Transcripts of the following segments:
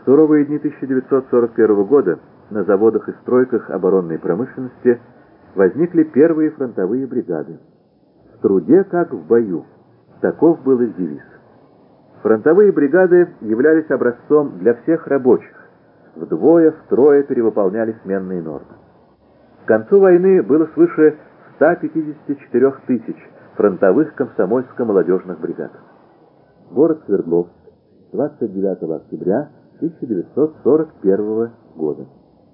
В суровые дни 1941 года на заводах и стройках оборонной промышленности возникли первые фронтовые бригады. В труде, как в бою. Таков был их девиз. Фронтовые бригады являлись образцом для всех рабочих. Вдвое-втрое перевыполняли сменные нормы. К концу войны было свыше 154 тысяч фронтовых комсомольско-молодежных бригад. Город Свердловск, 29 октября 1941 года.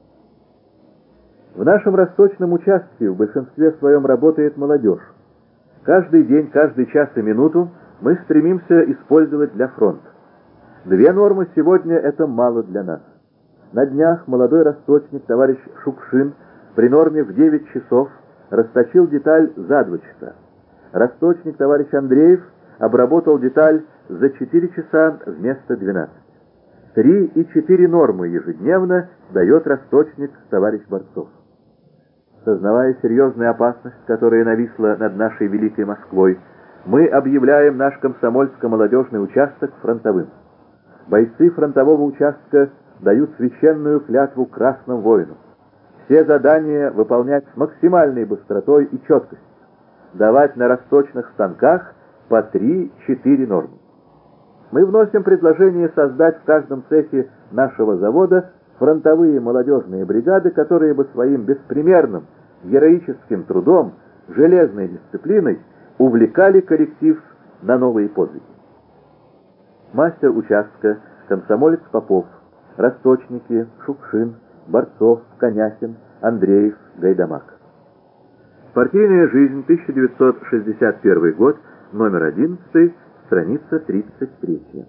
В нашем Росточном участке в большинстве своем работает молодежь. Каждый день, каждый час и минуту мы стремимся использовать для фронта. 2 нормы сегодня — это мало для нас. На днях молодой росточник товарищ Шукшин при норме в 9 часов расточил деталь за 2 часа. Росточник товарищ Андреев обработал деталь за 4 часа вместо 12. 3 и 4 нормы ежедневно дает росточник товарищ Борцов. Сознавая серьезную опасность, которая нависла над нашей великой Москвой, мы объявляем наш комсомольско-молодежный участок фронтовым. Бойцы фронтового участка дают священную клятву красным воинам. Все задания выполнять с максимальной быстротой и четкостью. Давать на росточных станках по 3-4 нормы. Мы вносим предложение создать в каждом цехе нашего завода фронтовые молодежные бригады, которые бы своим беспримерным героическим трудом, железной дисциплиной увлекали коллектив на новые подвиги. Мастер участка, комсомолец Попов, росточники Шукшин, Борцов, Коняхин, Андреев, Гайдамак. Партийная жизнь, 1961 год, номер 11, страница 33.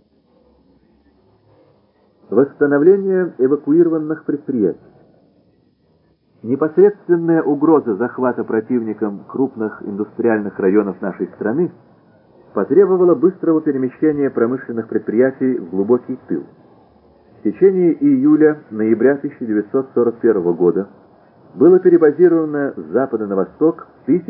Восстановление эвакуированных предприятий. Непосредственная угроза захвата противником крупных индустриальных районов нашей страны потребовала быстрого перемещения промышленных предприятий в глубокий тыл. В течение июля-ноября 1941 года было перебазировано с запада на восток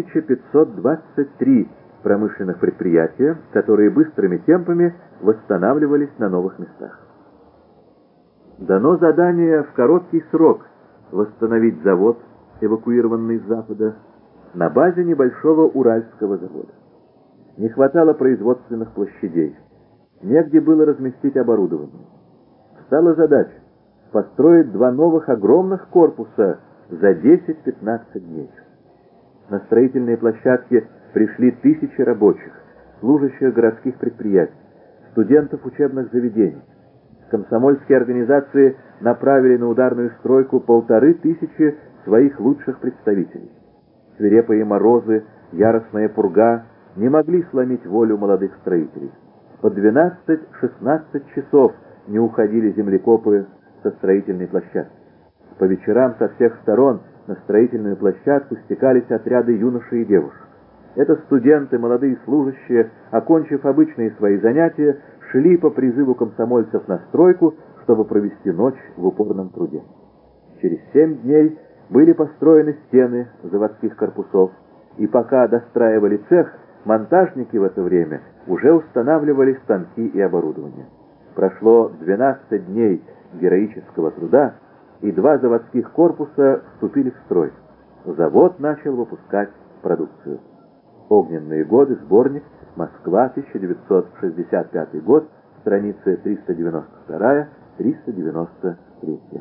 1523 промышленных предприятия, которые быстрыми темпами восстанавливались на новых местах. Дано задание в короткий срок восстановить завод, эвакуированный с запада, на базе небольшого Уральского завода. Не хватало производственных площадей, негде было разместить оборудование. Стала задача построить 2 новых огромных корпуса за 10-15 дней. На строительные площадки пришли тысячи рабочих, служащих городских предприятий, студентов учебных заведений. Комсомольские организации направили на ударную стройку 1500 своих лучших представителей. Свирепые морозы, яростная пурга не могли сломить волю молодых строителей. По 12-16 часов не уходили землекопы со строительной площадки. По вечерам со всех сторон на строительную площадку стекались отряды юношей и девушек. Это студенты, молодые служащие, окончив обычные свои занятия, шли по призыву комсомольцев на стройку, чтобы провести ночь в упорном труде. Через 7 дней были построены стены заводских корпусов, и пока достраивали цех, монтажники в это время уже устанавливали станки и оборудование. Прошло 12 дней героического труда, и 2 заводских корпуса вступили в строй. Завод начал выпускать продукцию. «Огненные годы», сборник, Москва, 1965 год, страницы 392-393.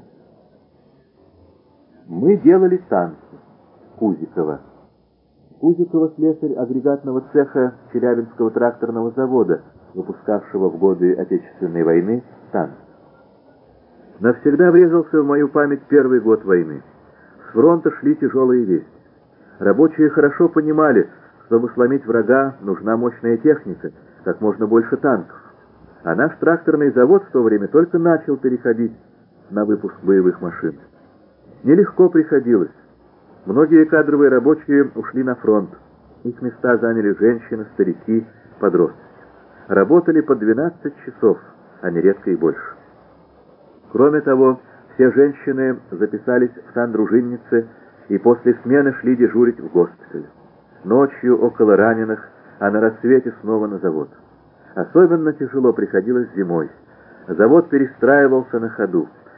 Мы делали танки. Кузикова. Кузикова — слесарь агрегатного цеха Челябинского тракторного завода, выпускавшего в годы Отечественной войны танки. Навсегда врезался в мою память первый год войны. С фронта шли тяжелые вести. Рабочие хорошо понимали, чтобы сломить врага, нужна мощная техника, как можно больше танков. А наш тракторный завод в то время только начал переходить на выпуск боевых машин. Нелегко приходилось. Многие кадровые рабочие ушли на фронт. Их места заняли женщины, старики, подростки. Работали по 12 часов, а нередко и больше. Кроме того, все женщины записались в сандружинницы и после смены шли дежурить в госпиталь. Ночью около раненых, а на рассвете снова на завод. Особенно тяжело приходилось зимой. Завод перестраивался на ходу.